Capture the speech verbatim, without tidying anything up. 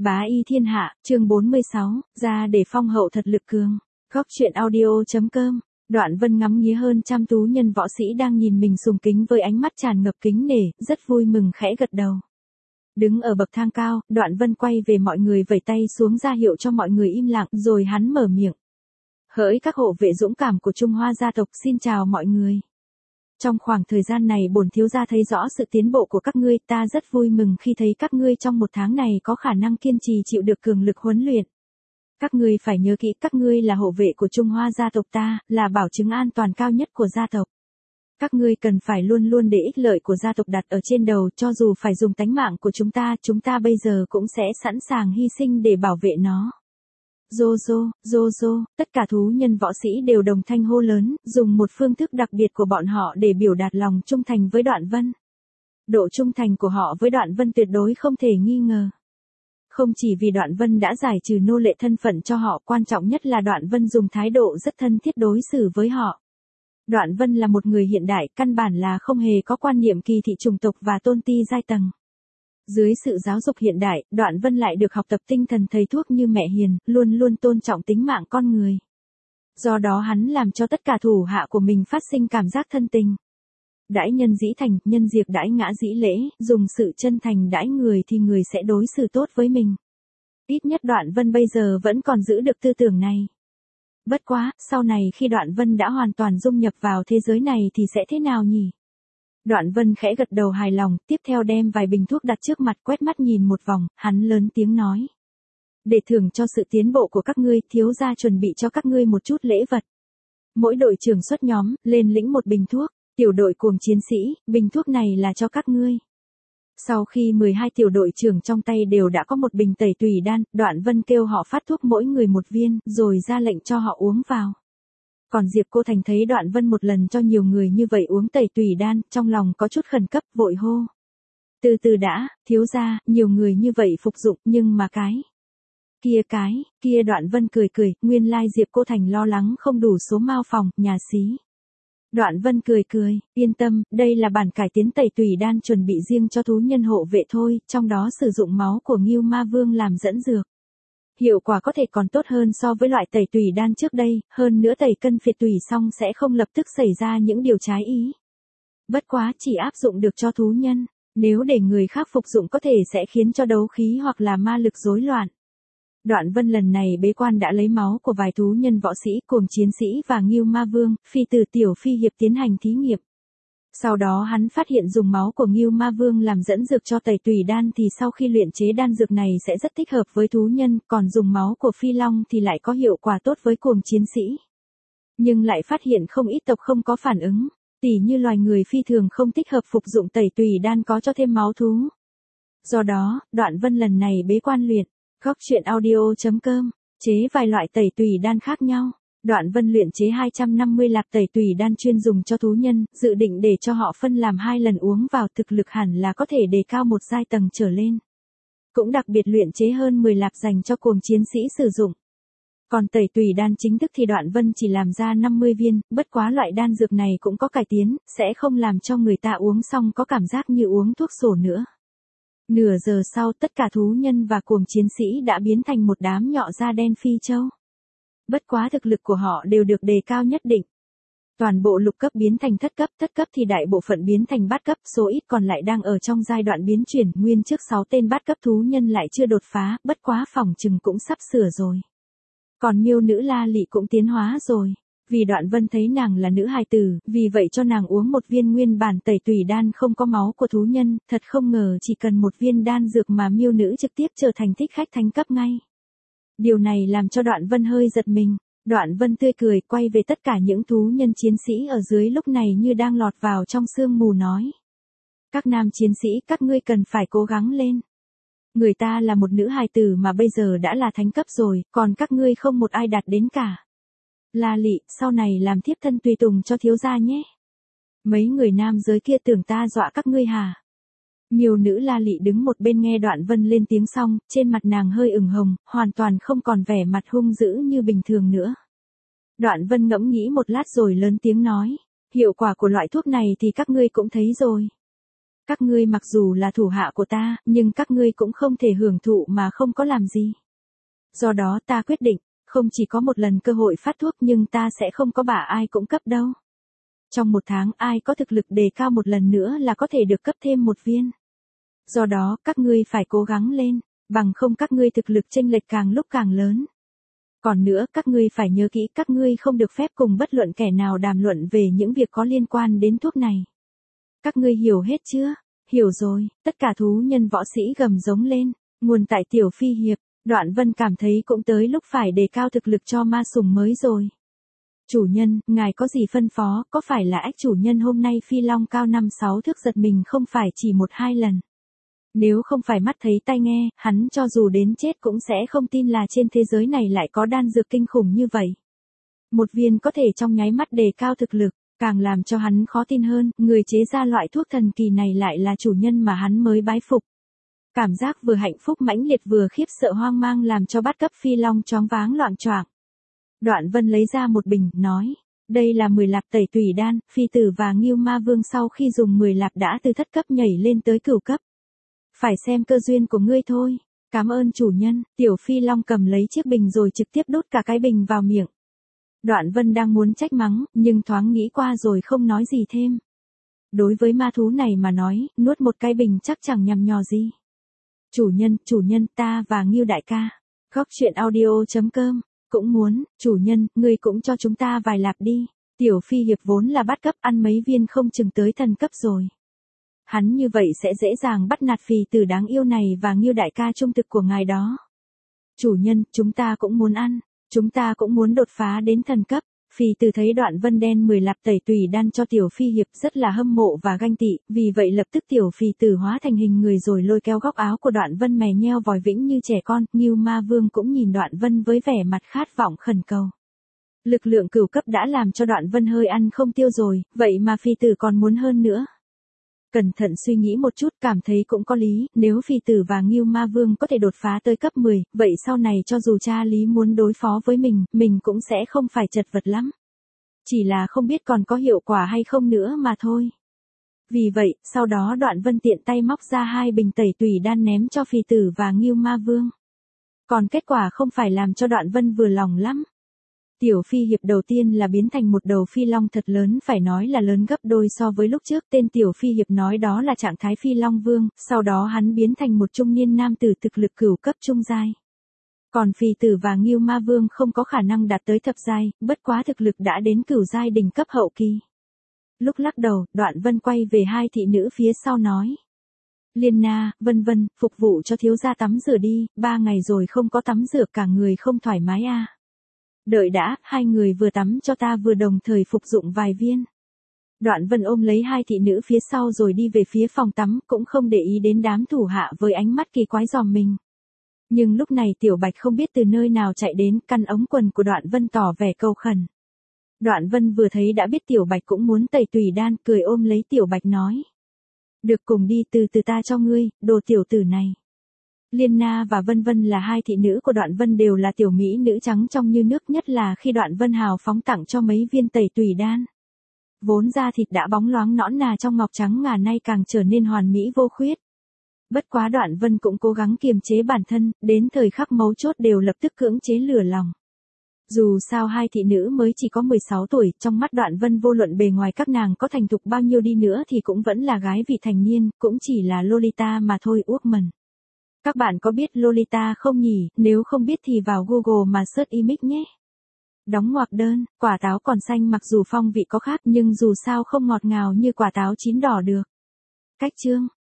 Bá y thiên hạ, chương bốn mươi sáu, ra để phong hậu thật lực cường. Góc truyện audio.com. Đoạn Vân ngắm nghía hơn trăm tú nhân võ sĩ đang nhìn mình sùng kính với ánh mắt tràn ngập kính nể, rất vui mừng khẽ gật đầu. Đứng ở bậc thang cao, Đoạn Vân quay về mọi người vẫy tay xuống ra hiệu cho mọi người im lặng, rồi hắn mở miệng. Hỡi các hộ vệ dũng cảm của Trung Hoa gia tộc, xin chào mọi người. Trong khoảng thời gian này bổn thiếu gia thấy rõ sự tiến bộ của các ngươi, ta rất vui mừng khi thấy các ngươi trong một tháng này có khả năng kiên trì chịu được cường lực huấn luyện. Các ngươi phải nhớ kỹ, các ngươi là hộ vệ của Trung Hoa gia tộc ta, là bảo chứng an toàn cao nhất của gia tộc. Các ngươi cần phải luôn luôn để ích lợi của gia tộc đặt ở trên đầu, cho dù phải dùng tánh mạng của chúng ta, chúng ta bây giờ cũng sẽ sẵn sàng hy sinh để bảo vệ nó. Rô rô, rô rô, tất cả thú nhân võ sĩ đều đồng thanh hô lớn, dùng một phương thức đặc biệt của bọn họ để biểu đạt lòng trung thành với Đoạn Vân. Độ trung thành của họ với Đoạn Vân tuyệt đối không thể nghi ngờ. Không chỉ vì Đoạn Vân đã giải trừ nô lệ thân phận cho họ, quan trọng nhất là Đoạn Vân dùng thái độ rất thân thiết đối xử với họ. Đoạn Vân là một người hiện đại, căn bản là không hề có quan niệm kỳ thị chủng tộc và tôn ti giai tầng. Dưới sự giáo dục hiện đại, Đoạn Vân lại được học tập tinh thần thầy thuốc như mẹ hiền, luôn luôn tôn trọng tính mạng con người. Do đó hắn làm cho tất cả thủ hạ của mình phát sinh cảm giác thân tình. Đãi nhân dĩ thành, nhân diệt đãi ngã dĩ lễ, dùng sự chân thành đãi người thì người sẽ đối xử tốt với mình. Ít nhất Đoạn Vân bây giờ vẫn còn giữ được tư tưởng này. Bất quá, sau này khi Đoạn Vân đã hoàn toàn dung nhập vào thế giới này thì sẽ thế nào nhỉ? Đoạn Vân khẽ gật đầu hài lòng, tiếp theo đem vài bình thuốc đặt trước mặt, quét mắt nhìn một vòng, hắn lớn tiếng nói. Để thưởng cho sự tiến bộ của các ngươi, thiếu gia chuẩn bị cho các ngươi một chút lễ vật. Mỗi đội trưởng xuất nhóm, lên lĩnh một bình thuốc, tiểu đội cuồng chiến sĩ, bình thuốc này là cho các ngươi. Sau khi mười hai tiểu đội trưởng trong tay đều đã có một bình tẩy tùy đan, Đoạn Vân kêu họ phát thuốc mỗi người một viên, rồi ra lệnh cho họ uống vào. Còn Diệp Cô Thành thấy Đoạn Vân một lần cho nhiều người như vậy uống tẩy tùy đan, trong lòng có chút khẩn cấp, vội hô. Từ từ đã, thiếu gia, nhiều người như vậy phục dụng, nhưng mà cái... Kia cái, kia Đoạn Vân cười cười, nguyên lai Diệp Cô Thành lo lắng không đủ số mao phòng, nhà xí. Đoạn Vân cười cười, yên tâm, đây là bản cải tiến tẩy tùy đan chuẩn bị riêng cho thú nhân hộ vệ thôi, trong đó sử dụng máu của Ngưu Ma Vương làm dẫn dược. Hiệu quả có thể còn tốt hơn so với loại tẩy tùy đan trước đây, hơn nữa tẩy cân phiệt tùy xong sẽ không lập tức xảy ra những điều trái ý. Bất quá chỉ áp dụng được cho thú nhân, nếu để người khác phục dụng có thể sẽ khiến cho đấu khí hoặc là ma lực rối loạn. Đoạn Vân lần này bế quan đã lấy máu của vài thú nhân võ sĩ, cuồng chiến sĩ và Ngưu Ma Vương, phi tử tiểu phi hiệp tiến hành thí nghiệm. Sau đó hắn phát hiện dùng máu của Ngưu Ma Vương làm dẫn dược cho tẩy tùy đan thì sau khi luyện chế đan dược này sẽ rất thích hợp với thú nhân, còn dùng máu của Phi Long thì lại có hiệu quả tốt với cuồng chiến sĩ. Nhưng lại phát hiện không ít tộc không có phản ứng, tỉ như loài người phi thường không thích hợp phục dụng tẩy tùy đan có cho thêm máu thú. Do đó, Đoạn Vân lần này bế quan luyện, góc truyện audio.com, chế vài loại tẩy tùy đan khác nhau. Đoạn Vân luyện chế hai trăm năm mươi lạp tẩy tùy đan chuyên dùng cho thú nhân, dự định để cho họ phân làm hai lần uống vào, thực lực hẳn là có thể đề cao một giai tầng trở lên. Cũng đặc biệt luyện chế hơn mười lạp dành cho cuồng chiến sĩ sử dụng. Còn tẩy tùy đan chính thức thì Đoạn Vân chỉ làm ra năm mươi viên, bất quá loại đan dược này cũng có cải tiến, sẽ không làm cho người ta uống xong có cảm giác như uống thuốc sổ nữa. Nửa giờ sau tất cả thú nhân và cuồng chiến sĩ đã biến thành một đám nhọ da đen phi châu. Bất quá thực lực của họ đều được đề cao nhất định. Toàn bộ lục cấp biến thành thất cấp, thất cấp thì đại bộ phận biến thành bát cấp, số ít còn lại đang ở trong giai đoạn biến chuyển, nguyên trước sáu tên bát cấp thú nhân lại chưa đột phá, bất quá phòng chừng cũng sắp sửa rồi. Còn miêu nữ La Lị cũng tiến hóa rồi. Vì Đoạn Vân thấy nàng là nữ hài tử, vì vậy cho nàng uống một viên nguyên bản tẩy tùy đan không có máu của thú nhân, thật không ngờ chỉ cần một viên đan dược mà miêu nữ trực tiếp trở thành thích khách thánh cấp ngay. Điều này làm cho Đoạn Vân hơi giật mình. Đoạn Vân tươi cười quay về tất cả những thú nhân chiến sĩ ở dưới lúc này như đang lọt vào trong sương mù nói. Các nam chiến sĩ, các ngươi cần phải cố gắng lên. Người ta là một nữ hài tử mà bây giờ đã là thánh cấp rồi, còn các ngươi không một ai đạt đến cả. La Lị, sau này làm thiếp thân tùy tùng cho thiếu gia nhé. Mấy người nam giới kia tưởng ta dọa các ngươi hả? Miêu nữ La Lị đứng một bên nghe Đoạn Vân lên tiếng xong, trên mặt nàng hơi ửng hồng, hoàn toàn không còn vẻ mặt hung dữ như bình thường nữa. Đoạn Vân ngẫm nghĩ một lát rồi lớn tiếng nói, hiệu quả của loại thuốc này thì các ngươi cũng thấy rồi. Các ngươi mặc dù là thủ hạ của ta, nhưng các ngươi cũng không thể hưởng thụ mà không có làm gì. Do đó ta quyết định, không chỉ có một lần cơ hội phát thuốc nhưng ta sẽ không có bả ai cũng cấp đâu. Trong một tháng ai có thực lực đề cao một lần nữa là có thể được cấp thêm một viên. Do đó các ngươi phải cố gắng lên, bằng không các ngươi thực lực chênh lệch càng lúc càng lớn. Còn nữa các ngươi phải nhớ kỹ các ngươi không được phép cùng bất luận kẻ nào đàm luận về những việc có liên quan đến thuốc này. Các ngươi hiểu hết chưa? Hiểu rồi, tất cả thú nhân võ sĩ gầm giống lên, nguồn tại Tiểu Phi Hiệp, Đoạn Vân cảm thấy cũng tới lúc phải đề cao thực lực cho ma sủng mới rồi. Chủ nhân, ngài có gì phân phó, có phải là ách chủ nhân hôm nay phi long cao năm sáu thước giật mình không phải chỉ một hai lần. Nếu không phải mắt thấy tai nghe, hắn cho dù đến chết cũng sẽ không tin là trên thế giới này lại có đan dược kinh khủng như vậy. Một viên có thể trong nháy mắt đề cao thực lực, càng làm cho hắn khó tin hơn, người chế ra loại thuốc thần kỳ này lại là chủ nhân mà hắn mới bái phục. Cảm giác vừa hạnh phúc mãnh liệt vừa khiếp sợ hoang mang làm cho bát cấp phi long choáng váng loạng choạng. Đoạn Vân lấy ra một bình, nói, đây là mười lạp tẩy tùy đan, phi tử và Ngưu Ma Vương sau khi dùng mười lạp đã từ thất cấp nhảy lên tới cửu cấp. Phải xem cơ duyên của ngươi thôi. Cảm ơn chủ nhân. Tiểu Phi Long cầm lấy chiếc bình rồi trực tiếp đút cả cái bình vào miệng. Đoạn Vân đang muốn trách mắng, nhưng thoáng nghĩ qua rồi không nói gì thêm. Đối với ma thú này mà nói, nuốt một cái bình chắc chẳng nhằm nhò gì. Chủ nhân, chủ nhân, ta và Ngưu đại ca. Góc truyện audio chấm com. Cũng muốn, chủ nhân, ngươi cũng cho chúng ta vài lạp đi. Tiểu Phi Hiệp vốn là bát cấp, ăn mấy viên không chừng tới thần cấp rồi. Hắn như vậy sẽ dễ dàng bắt nạt Phì tử đáng yêu này và Ngưu đại ca trung thực của ngài đó. Chủ nhân, chúng ta cũng muốn ăn, chúng ta cũng muốn đột phá đến thần cấp. Phì tử thấy Đoạn Vân đen mười lạp tẩy tùy đan cho Tiểu Phi Hiệp rất là hâm mộ và ganh tị, vì vậy lập tức Tiểu Phì tử hóa thành hình người rồi lôi kéo góc áo của Đoạn Vân mè nheo vòi vĩnh như trẻ con. Ngưu Ma Vương cũng nhìn Đoạn Vân với vẻ mặt khát vọng khẩn cầu. Lực lượng cửu cấp đã làm cho Đoạn Vân hơi ăn không tiêu rồi, vậy mà Phì tử còn muốn hơn nữa. Cẩn thận suy nghĩ một chút cảm thấy cũng có lý, nếu Phì tử và Ngưu Ma Vương có thể đột phá tới cấp mười, vậy sau này cho dù cha Lý muốn đối phó với mình, mình cũng sẽ không phải chật vật lắm. Chỉ là không biết còn có hiệu quả hay không nữa mà thôi. Vì vậy, sau đó Đoạn Vân tiện tay móc ra hai bình tẩy tùy đan ném cho Phì tử và Ngưu Ma Vương. Còn kết quả không phải làm cho Đoạn Vân vừa lòng lắm. Tiểu Phi Hiệp đầu tiên là biến thành một đầu phi long thật lớn, phải nói là lớn gấp đôi so với lúc trước. Tên Tiểu Phi Hiệp nói đó là trạng thái Phi Long Vương, sau đó hắn biến thành một trung niên nam tử thực lực cửu cấp trung giai. Còn Phì tử và Ngưu Ma Vương không có khả năng đạt tới thập giai, bất quá thực lực đã đến cửu giai đỉnh cấp hậu kỳ. Lúc lắc đầu, Đoạn Vân quay về hai thị nữ phía sau nói. Liên Na, Vân Vân, phục vụ cho thiếu gia tắm rửa đi, ba ngày rồi không có tắm rửa cả người không thoải mái à. Đợi đã, hai người vừa tắm cho ta vừa đồng thời phục dụng vài viên. Đoạn Vân ôm lấy hai thị nữ phía sau rồi đi về phía phòng tắm, cũng không để ý đến đám thủ hạ với ánh mắt kỳ quái dòm mình. Nhưng lúc này Tiểu Bạch không biết từ nơi nào chạy đến, căn ống quần của Đoạn Vân tỏ vẻ cầu khẩn. Đoạn Vân vừa thấy đã biết Tiểu Bạch cũng muốn tẩy tùy đan, cười ôm lấy Tiểu Bạch nói. Được, cùng đi, từ từ ta cho ngươi, đồ tiểu tử này. Liên Na và Vân Vân là hai thị nữ của Đoạn Vân, đều là tiểu mỹ nữ trắng trong như nước, nhất là khi Đoạn Vân hào phóng tặng cho mấy viên tẩy tùy đan. Vốn da thịt đã bóng loáng nõn nà trong ngọc trắng ngà nay càng trở nên hoàn mỹ vô khuyết. Bất quá Đoạn Vân cũng cố gắng kiềm chế bản thân, đến thời khắc mấu chốt đều lập tức cưỡng chế lửa lòng. Dù sao hai thị nữ mới chỉ có mười sáu tuổi, trong mắt Đoạn Vân vô luận bề ngoài các nàng có thành thục bao nhiêu đi nữa thì cũng vẫn là gái vị thành niên, cũng chỉ là Lolita mà thôi. Uốc mần. Các bạn có biết Lolita không nhỉ? Nếu không biết thì vào Google mà search image nhé. Đóng ngoặc đơn, quả táo còn xanh mặc dù phong vị có khác nhưng dù sao không ngọt ngào như quả táo chín đỏ được. Cách chương